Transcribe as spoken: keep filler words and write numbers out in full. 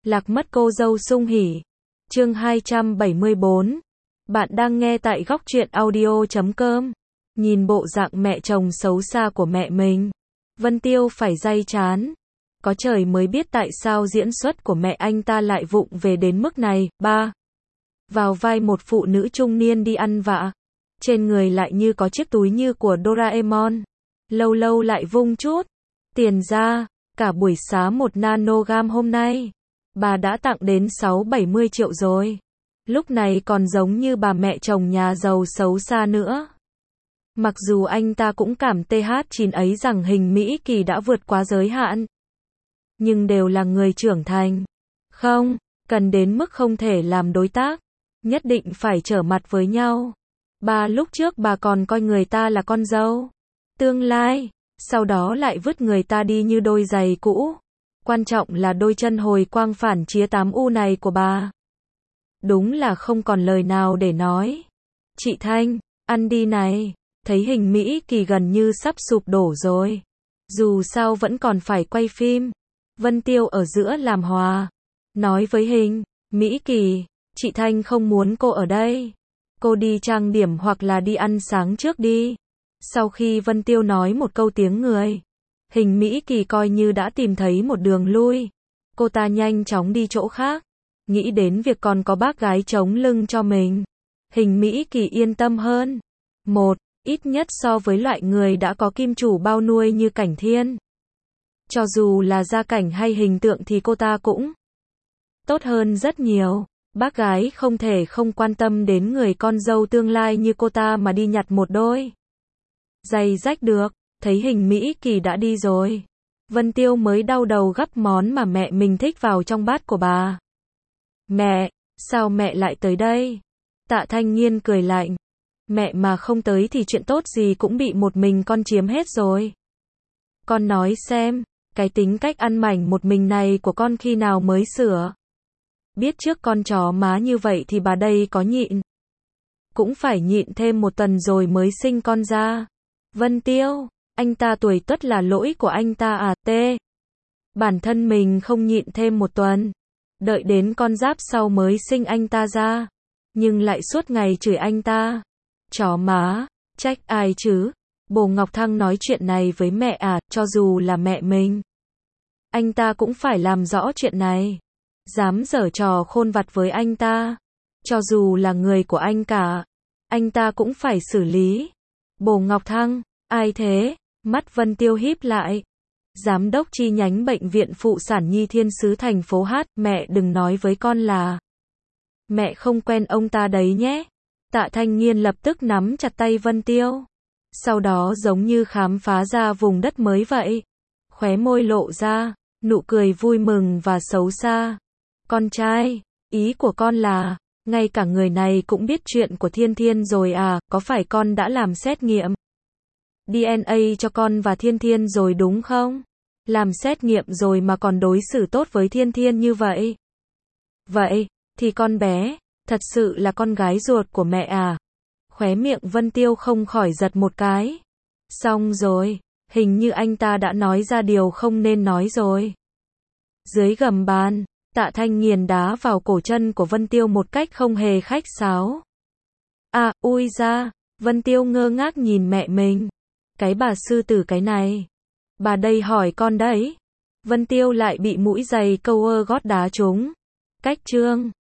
Lạc mất cô dâu sung hỉ. Chương hai trăm bảy mươi bốn. Bạn đang nghe tại góc truyện audio chấm com. Nhìn bộ dạng mẹ chồng xấu xa của mẹ mình, Vân Tiêu phải day chán. Có trời mới biết tại sao diễn xuất của mẹ anh ta lại vụng về đến mức này. Ba. Vào vai một phụ nữ trung niên đi ăn vạ. Trên người lại như có chiếc túi như của Doraemon. Lâu lâu lại vung chút tiền ra. Cả buổi xá một nanogram hôm nay, bà đã tặng đến sáu bảy mươi triệu rồi. Lúc này còn giống như bà mẹ chồng nhà giàu xấu xa nữa. Mặc dù anh ta cũng cảm th chín ấy rằng hình Mỹ Kỳ đã vượt quá giới hạn. Nhưng đều là người trưởng thành. Không, cần đến mức không thể làm đối tác. Nhất định phải trở mặt với nhau. Bà lúc trước bà còn coi người ta là con dâu tương lai. Sau đó lại vứt người ta đi như đôi giày cũ. Quan trọng là đôi chân hồi quang phản chía tám u này của bà. Đúng là không còn lời nào để nói. Chị Thanh, ăn đi này. Thấy hình Mỹ Kỳ gần như sắp sụp đổ rồi. Dù sao vẫn còn phải quay phim. Vân Tiêu ở giữa làm hòa. Nói với hình Mỹ Kỳ, chị Thanh không muốn cô ở đây. Cô đi trang điểm hoặc là đi ăn sáng trước đi. Sau khi Vân Tiêu nói một câu tiếng người, hình Mỹ Kỳ coi như đã tìm thấy một đường lui. Cô ta nhanh chóng đi chỗ khác. Nghĩ đến việc còn có bác gái chống lưng cho mình, hình Mỹ Kỳ yên tâm hơn. Một, ít nhất so với loại người đã có kim chủ bao nuôi như Cảnh Thiên. Cho dù là gia cảnh hay hình tượng thì cô ta cũng tốt hơn rất nhiều. Bác gái không thể không quan tâm đến người con dâu tương lai như cô ta mà đi nhặt một đôi giày rách được. Thấy hình Mỹ Kỳ đã đi rồi, Vân Tiêu mới đau đầu gắp món mà mẹ mình thích vào trong bát của bà. Mẹ, sao mẹ lại tới đây? Tạ Thanh Nghiên cười lạnh. Mẹ mà không tới thì chuyện tốt gì cũng bị một mình con chiếm hết rồi. Con nói xem, cái tính cách ăn mảnh một mình này của con khi nào mới sửa? Biết trước con chó má như vậy thì bà đây có nhịn cũng phải nhịn thêm một tuần rồi mới sinh con ra. Vân Tiêu, anh ta tuổi tuất là lỗi của anh ta à? T. Bản thân mình không nhịn thêm một tuần, đợi đến con giáp sau mới sinh anh ta ra, nhưng lại suốt ngày chửi anh ta. Chó má, trách ai chứ? Bồ Ngọc Thăng nói chuyện này với mẹ à? Cho dù là mẹ mình, anh ta cũng phải làm rõ chuyện này. Dám giở trò khôn vặt với anh ta, cho dù là người của anh cả, anh ta cũng phải xử lý. Bồ Ngọc Thăng, ai thế? Mắt Vân Tiêu híp lại. Giám đốc chi nhánh bệnh viện phụ sản Nhi Thiên Sứ thành phố H. Mẹ đừng nói với con là mẹ không quen ông ta đấy nhé. Tạ Thanh Nghiên lập tức nắm chặt tay Vân Tiêu. Sau đó giống như khám phá ra vùng đất mới vậy. Khóe môi lộ ra nụ cười vui mừng và xấu xa. Con trai, ý của con là ngay cả người này cũng biết chuyện của Thiên Thiên rồi à? Có phải con đã làm xét nghiệm đê en a cho con và Thiên Thiên rồi đúng không? Làm xét nghiệm rồi mà còn đối xử tốt với Thiên Thiên như vậy. Vậy, thì con bé, thật sự là con gái ruột của mẹ à? Khóe miệng Vân Tiêu không khỏi giật một cái. Xong rồi, hình như anh ta đã nói ra điều không nên nói rồi. Dưới gầm bàn, Tạ Thanh Nghiền đá vào cổ chân của Vân Tiêu một cách không hề khách sáo. À, ui ra, Vân Tiêu ngơ ngác nhìn mẹ mình. Cái bà sư tử cái này. Bà đây hỏi con đấy. Vân Tiêu lại bị mũi giày câu ơ gót đá trúng. Cách chương.